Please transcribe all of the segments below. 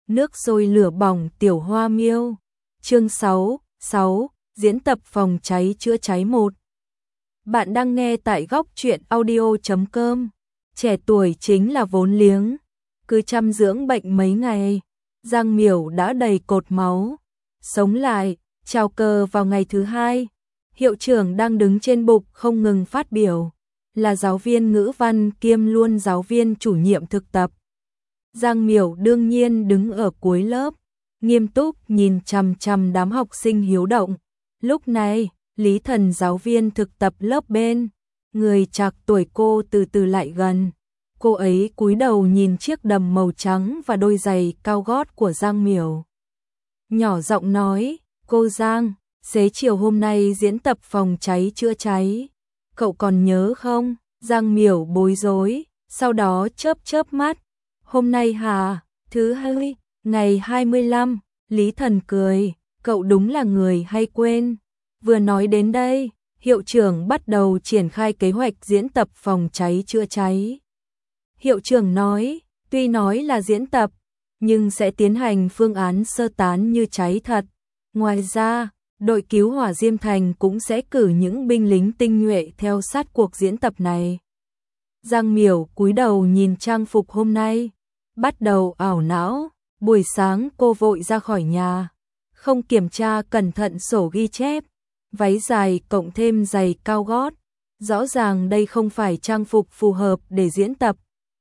nước sôi lửa bỏng tiểu hoa miêu. Chương 6, diễn tập phòng cháy chữa cháy 1. Bạn đang nghe tại góc truyện audio.com. Trẻ tuổi chính là vốn liếng. Cứ chăm dưỡng bệnh mấy ngày, Giang Miểu đã đầy cột máu. Sống lại, chào cờ vào ngày thứ 2. Hiệu trưởng đang đứng trên bục không ngừng phát biểu. Là giáo viên ngữ văn kiêm luôn giáo viên chủ nhiệm thực tập. Giang Miểu đương nhiên đứng ở cuối lớp, nghiêm túc nhìn chằm chằm đám học sinh hiếu động. Lúc này, Lý Thần giáo viên thực tập lớp bên, người trạc tuổi cô từ từ lại gần. Cô ấy cúi đầu nhìn chiếc đầm màu trắng và đôi giày cao gót của Giang Miểu. Nhỏ giọng nói, cô Giang, xế chiều hôm nay diễn tập phòng cháy chữa cháy. Cậu còn nhớ không? Giang Miểu bối rối, sau đó chớp mắt. Hôm nay hả? Thứ hai, ngày 25, Lý Thần cười, cậu đúng là người hay quên. Vừa nói đến đây, hiệu trưởng bắt đầu triển khai kế hoạch diễn tập phòng cháy chữa cháy. Hiệu trưởng nói, tuy nói là diễn tập, nhưng sẽ tiến hành phương án sơ tán như cháy thật. Ngoài ra, đội cứu hỏa Diêm Thành cũng sẽ cử những binh lính tinh nhuệ theo sát cuộc diễn tập này. Giang Miểu cúi đầu nhìn trang phục hôm nay, bắt đầu ảo não. Buổi sáng cô vội ra khỏi nhà, không kiểm tra cẩn thận sổ ghi chép, váy dài cộng thêm giày cao gót. Rõ ràng đây không phải trang phục phù hợp để diễn tập.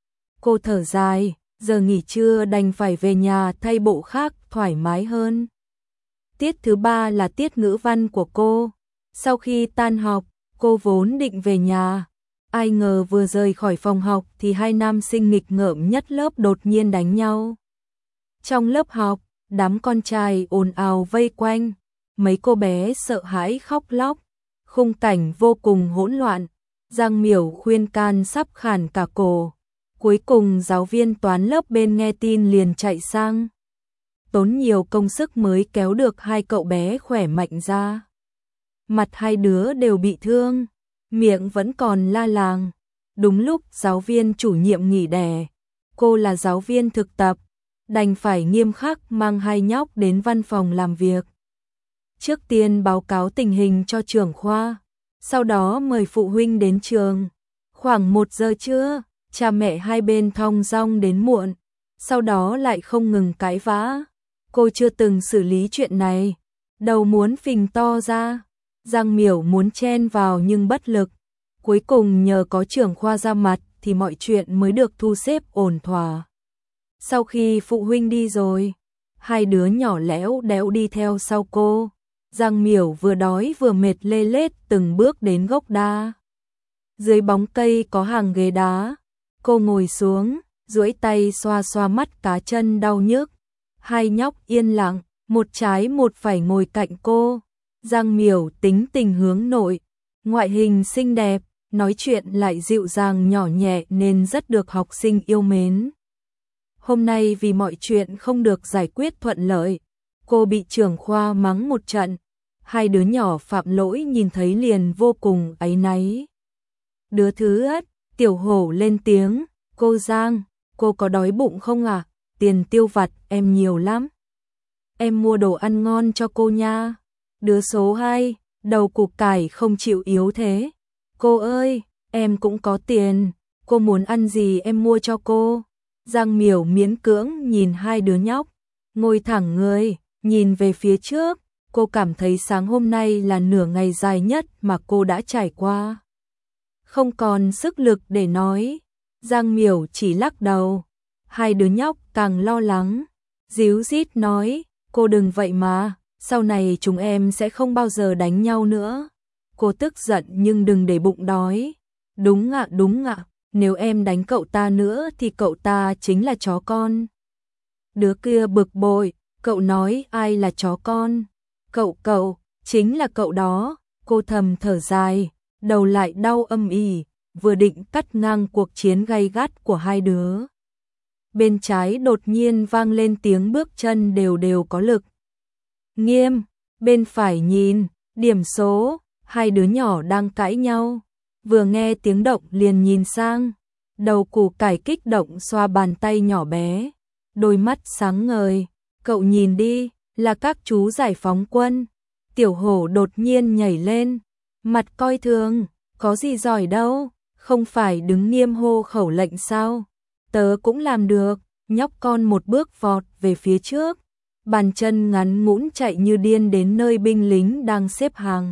Cô thở dài, giờ nghỉ trưa đành phải về nhà thay bộ khác thoải mái hơn. Tiết thứ 3 là tiết ngữ văn của cô. Sau khi tan học, cô vốn định về nhà. Ai ngờ vừa rời khỏi phòng học thì hai nam sinh nghịch ngợm nhất lớp đột nhiên đánh nhau. Trong lớp học, đám con trai ồn ào vây quanh, mấy cô bé sợ hãi khóc lóc, khung cảnh vô cùng hỗn loạn. Giang Miểu khuyên can sắp khản cả cổ. Cuối cùng giáo viên toán lớp bên nghe tin liền chạy sang. Tốn nhiều công sức mới kéo được hai cậu bé khỏe mạnh ra. Mặt hai đứa đều bị thương, miệng vẫn còn la làng. Đúng lúc giáo viên chủ nhiệm nghỉ đẻ, cô là giáo viên thực tập, đành phải nghiêm khắc mang hai nhóc đến văn phòng làm việc. Trước tiên báo cáo tình hình cho trưởng khoa, sau đó mời phụ huynh đến trường. Khoảng 1 giờ trưa, cha mẹ hai bên thong dong đến muộn, sau đó lại không ngừng cãi vã. Cô chưa từng xử lý chuyện này, đầu muốn phình to ra. Giang Miểu muốn chen vào nhưng bất lực. Cuối cùng nhờ có trưởng khoa ra mặt thì mọi chuyện mới được thu xếp ổn thỏa. Sau khi phụ huynh đi rồi, hai đứa nhỏ lẽo đẽo đi theo sau cô. Giang Miểu vừa đói vừa mệt lê lết từng bước đến gốc đa. Dưới bóng cây có hàng ghế đá, cô ngồi xuống, duỗi tay xoa xoa mắt cá chân đau nhức. Hai nhóc yên lặng, một trái một phải ngồi cạnh cô. Giang Miểu tính tình hướng nội, ngoại hình xinh đẹp, nói chuyện lại dịu dàng nhỏ nhẹ nên rất được học sinh yêu mến. Hôm nay vì mọi chuyện không được giải quyết thuận lợi, cô bị trưởng khoa mắng một trận. Hai đứa nhỏ phạm lỗi nhìn thấy liền vô cùng áy náy. Đứa thứ ất, Tiểu Hổ lên tiếng, cô Giang, cô có đói bụng không à? Tiền tiêu vặt em nhiều lắm. Em mua đồ ăn ngon cho cô nha. Đứa số 2, đầu củ cải không chịu yếu thế. Cô ơi, em cũng có tiền, cô muốn ăn gì em mua cho cô. Giang Miểu miễn cưỡng nhìn hai đứa nhóc, ngồi thẳng người, nhìn về phía trước. Cô cảm thấy sáng hôm nay là nửa ngày dài nhất mà cô đã trải qua. Không còn sức lực để nói. Giang Miểu chỉ lắc đầu. Hai đứa nhóc càng lo lắng, díu dít nói, cô đừng vậy mà, sau này chúng em sẽ không bao giờ đánh nhau nữa. Cô tức giận nhưng đừng để bụng đói. Đúng ạ, nếu em đánh cậu ta nữa thì cậu ta chính là chó con. Đứa kia bực bội, cậu nói ai là chó con? Cậu, chính là cậu đó. Cô thầm thở dài, đầu lại đau âm ỉ, vừa định cắt ngang cuộc chiến gay gắt của hai đứa. Bên trái đột nhiên vang lên tiếng bước chân đều đều có lực. Nghiêm, bên phải nhìn, điểm số, hai đứa nhỏ đang cãi nhau. Vừa nghe tiếng động liền nhìn sang, đầu củ cải kích động xoa bàn tay nhỏ bé. đôi mắt sáng ngời. Cậu nhìn đi, là các chú giải phóng quân. Tiểu hổ đột nhiên nhảy lên, mặt coi thường, có gì giỏi đâu, không phải đứng nghiêm hô khẩu lệnh sao? Tớ cũng làm được. Nhóc con một bước vọt về phía trước, bàn chân ngắn ngũn chạy như điên đến nơi binh lính đang xếp hàng.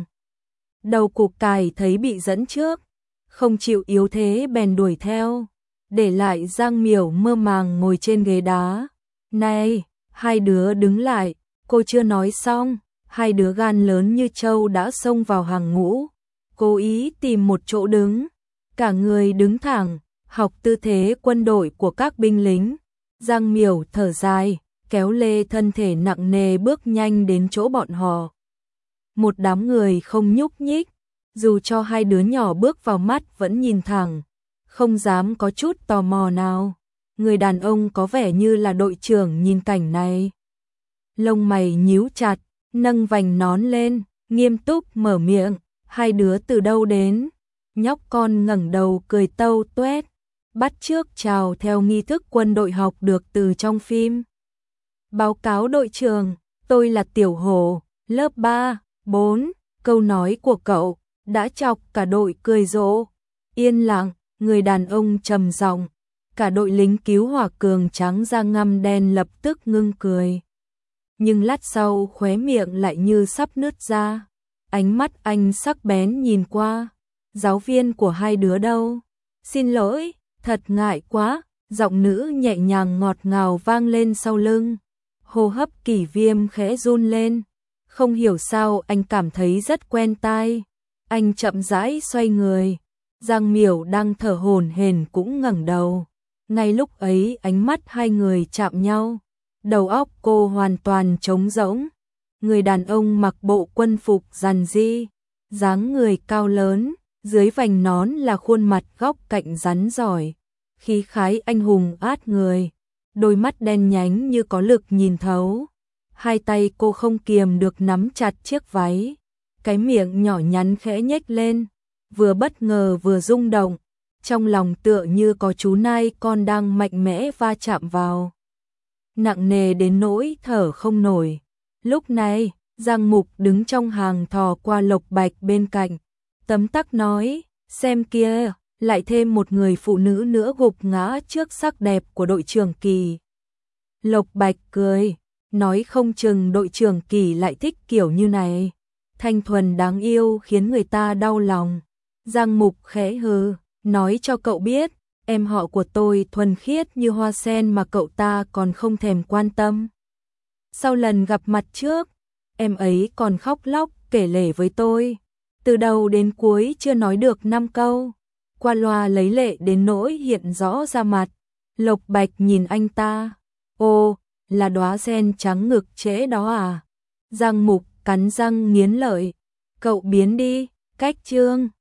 Đầu cục cải thấy bị dẫn trước, không chịu yếu thế bèn đuổi theo, để lại Giang Miểu mơ màng ngồi trên ghế đá. Này, hai đứa đứng lại, cô chưa nói xong. Hai đứa gan lớn như trâu đã xông vào hàng ngũ, cố ý tìm một chỗ đứng, cả người đứng thẳng, học tư thế quân đội của các binh lính. Giang Miểu thở dài, kéo lê thân thể nặng nề bước nhanh đến chỗ bọn họ. Một đám người không nhúc nhích, dù cho hai đứa nhỏ bước vào mắt vẫn nhìn thẳng, không dám có chút tò mò nào. Người đàn ông có vẻ như là đội trưởng nhìn cảnh này. Lông mày nhíu chặt, nâng vành nón lên, nghiêm túc mở miệng, hai đứa từ đâu đến? Nhóc con ngẩng đầu cười tâu tuét, bắt chước chào theo nghi thức quân đội học được từ trong phim. Báo cáo đội trưởng, tôi là Tiểu Hổ, lớp 3, 4, câu nói của cậu đã chọc cả đội cười rộ. Yên lặng, người đàn ông trầm giọng, cả đội lính cứu hỏa cường trắng da ngăm đen lập tức ngưng cười. Nhưng lát sau khóe miệng lại như sắp nứt ra. Ánh mắt anh sắc bén nhìn qua. Giáo viên của hai đứa đâu? Xin lỗi, thật ngại quá. Giọng nữ nhẹ nhàng ngọt ngào vang lên sau lưng. Hô hấp Kỷ Viêm khẽ run lên. Không hiểu sao anh cảm thấy rất quen tai. Anh chậm rãi xoay người. Giang Miểu đang thở hổn hển cũng ngẩng đầu. Ngay lúc ấy ánh mắt hai người chạm nhau. Đầu óc cô hoàn toàn trống rỗng. Người đàn ông mặc bộ quân phục rằn ri, dáng người cao lớn, dưới vành nón là khuôn mặt góc cạnh rắn giỏi, khí khái anh hùng át người, đôi mắt đen nhánh như có lực nhìn thấu. Hai tay cô không kiềm được nắm chặt chiếc váy, cái miệng nhỏ nhắn khẽ nhếch lên, vừa bất ngờ vừa rung động, trong lòng tựa như có chú nai con đang mạnh mẽ va chạm vào. Nặng nề đến nỗi thở không nổi. Lúc này, Giang Mục đứng trong hàng thò qua Lộc Bạch bên cạnh, tấm tắc nói, xem kia, lại thêm một người phụ nữ nữa gục ngã trước sắc đẹp của đội trưởng Kỳ. Lộc Bạch cười, nói không chừng đội trưởng Kỳ lại thích kiểu như này, thanh thuần đáng yêu khiến người ta đau lòng. Giang Mục khẽ hừ, nói cho cậu biết, em họ của tôi thuần khiết như hoa sen mà cậu ta còn không thèm quan tâm. Sau lần gặp mặt trước, em ấy còn khóc lóc kể lể với tôi, từ đầu đến cuối chưa nói được 5 câu, qua loa lấy lệ đến nỗi hiện rõ ra mặt. Lộc Bạch nhìn anh ta, ô, là đóa sen trắng ngực trễ đó à? Giang Mục cắn răng nghiến lợi, cậu biến đi, cách chương.